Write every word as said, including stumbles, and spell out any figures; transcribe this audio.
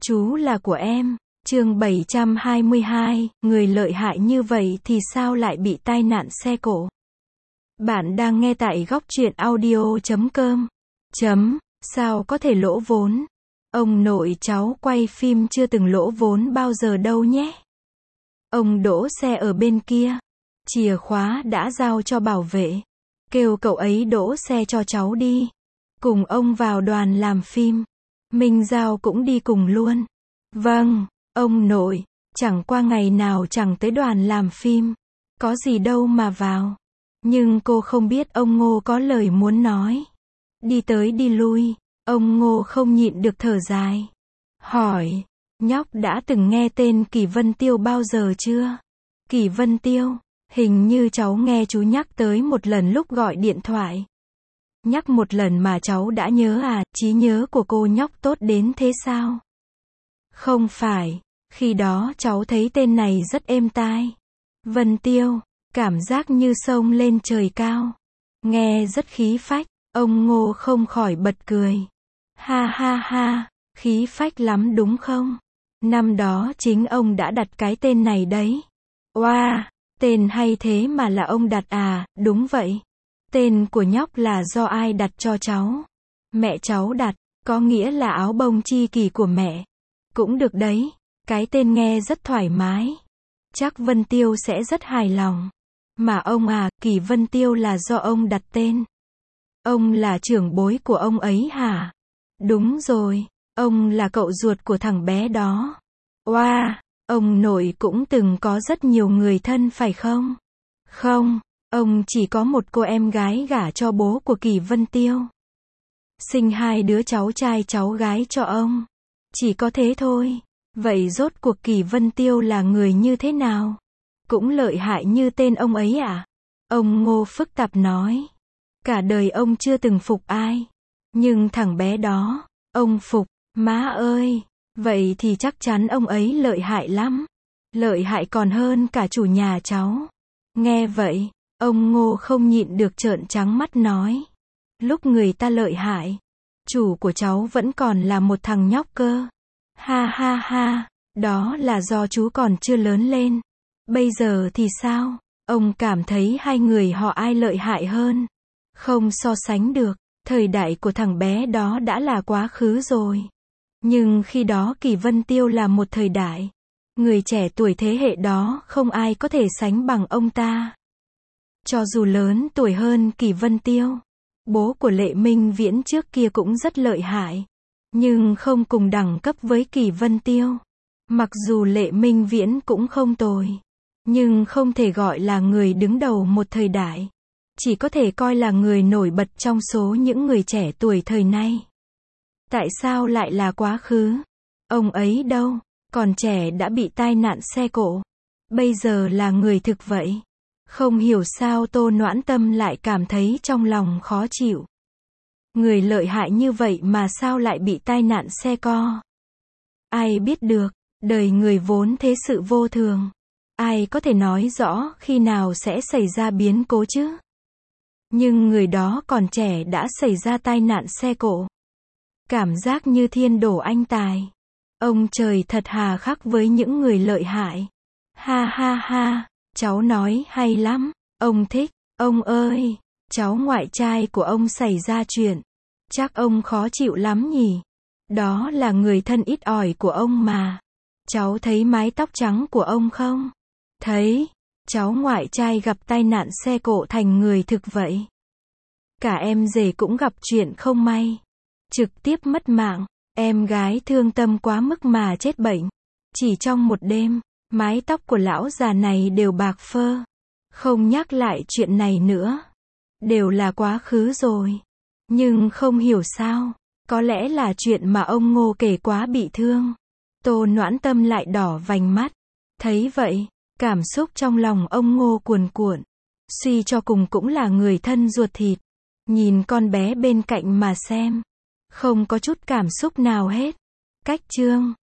Chú là của em. Chương bảy trăm hai mươi hai, người lợi hại như vậy thì sao lại bị tai nạn xe cộ? Bạn đang nghe tại góc truyện audio chấm com. Chấm, sao có thể lỗ vốn? Ông nội cháu quay phim chưa từng lỗ vốn bao giờ đâu nhé. Ông đỗ xe ở bên kia. Chìa khóa đã giao cho bảo vệ. Kêu cậu ấy đỗ xe cho cháu đi. Cùng ông vào đoàn làm phim. Minh Giao cũng đi cùng luôn. Vâng, ông nội, chẳng qua ngày nào chẳng tới đoàn làm phim. Có gì đâu mà vào. Nhưng cô không biết ông Ngô có lời muốn nói. Đi tới đi lui, ông Ngô không nhịn được thở dài. Hỏi, nhóc đã từng nghe tên Kỳ Vân Tiêu bao giờ chưa? Kỳ Vân Tiêu, hình như cháu nghe chú nhắc tới một lần lúc gọi điện thoại. Nhắc một lần mà cháu đã nhớ à, trí nhớ của cô nhóc tốt đến thế sao? Không phải, khi đó cháu thấy tên này rất êm tai. Vân Tiêu, cảm giác như sông lên trời cao. Nghe rất khí phách, ông Ngô không khỏi bật cười. Ha ha ha, khí phách lắm đúng không? Năm đó chính ông đã đặt cái tên này đấy. Oa, wow, tên hay thế mà là ông đặt à, đúng vậy. Tên của nhóc là do ai đặt cho cháu? Mẹ cháu đặt, có nghĩa là áo bông chi kỷ của mẹ. Cũng được đấy, cái tên nghe rất thoải mái. Chắc Vân Tiêu sẽ rất hài lòng. Mà ông à, Kỳ Vân Tiêu là do ông đặt tên. Ông là trưởng bối của ông ấy hả? Đúng rồi, ông là cậu ruột của thằng bé đó. Oa, wow, ông nội cũng từng có rất nhiều người thân phải không? Không, ông chỉ có một cô em gái gả cho bố của Kỳ Vân Tiêu. Sinh hai đứa cháu trai cháu gái cho ông. Chỉ có thế thôi. Vậy rốt cuộc Kỳ Vân Tiêu là người như thế nào? Cũng lợi hại như tên ông ấy à? Ông Ngô phức tạp nói. Cả đời ông chưa từng phục ai. Nhưng thằng bé đó, ông phục. Má ơi, vậy thì chắc chắn ông ấy lợi hại lắm. Lợi hại còn hơn cả chủ nhà cháu. Nghe vậy, ông Ngô không nhịn được trợn trắng mắt nói. Lúc người ta lợi hại, chủ của cháu vẫn còn là một thằng nhóc cơ. Ha ha ha, đó là do chú còn chưa lớn lên. Bây giờ thì sao? Ông cảm thấy hai người họ ai lợi hại hơn? Không so sánh được, thời đại của thằng bé đó đã là quá khứ rồi. Nhưng khi đó Kỳ Vân Tiêu là một thời đại. Người trẻ tuổi thế hệ đó không ai có thể sánh bằng ông ta. Cho dù lớn tuổi hơn Kỳ Vân Tiêu, bố của Lệ Minh Viễn trước kia cũng rất lợi hại. Nhưng không cùng đẳng cấp với Kỳ Vân Tiêu. Mặc dù Lệ Minh Viễn cũng không tồi. Nhưng không thể gọi là người đứng đầu một thời đại. Chỉ có thể coi là người nổi bật trong số những người trẻ tuổi thời nay. Tại sao lại là quá khứ? Ông ấy đâu? Còn trẻ đã bị tai nạn xe cộ. Bây giờ là người thực vậy. Không hiểu sao Tô Noãn Tâm lại cảm thấy trong lòng khó chịu. Người lợi hại như vậy mà sao lại bị tai nạn xe co? Ai biết được, đời người vốn thế sự vô thường. Ai có thể nói rõ khi nào sẽ xảy ra biến cố chứ? Nhưng người đó còn trẻ đã xảy ra tai nạn xe cộ. Cảm giác như thiên đổ anh tài. Ông trời thật hà khắc với những người lợi hại. Ha ha ha, cháu nói hay lắm, ông thích, ông ơi, cháu ngoại trai của ông xảy ra chuyện. Chắc ông khó chịu lắm nhỉ? Đó là người thân ít ỏi của ông mà. Cháu thấy mái tóc trắng của ông không? Thấy, cháu ngoại trai gặp tai nạn xe cộ thành người thực vậy. Cả em rể cũng gặp chuyện không may. Trực tiếp mất mạng, em gái thương tâm quá mức mà chết bệnh. Chỉ trong một đêm, mái tóc của lão già này đều bạc phơ. Không nhắc lại chuyện này nữa. Đều là quá khứ rồi. Nhưng không hiểu sao, có lẽ là chuyện mà ông Ngô kể quá bị thương. Tô Noãn Tâm lại đỏ vành mắt. Thấy vậy, cảm xúc trong lòng ông Ngô cuồn cuộn. Suy cho cùng cũng là người thân ruột thịt. Nhìn con bé bên cạnh mà xem. Không có chút cảm xúc nào hết. Cách chương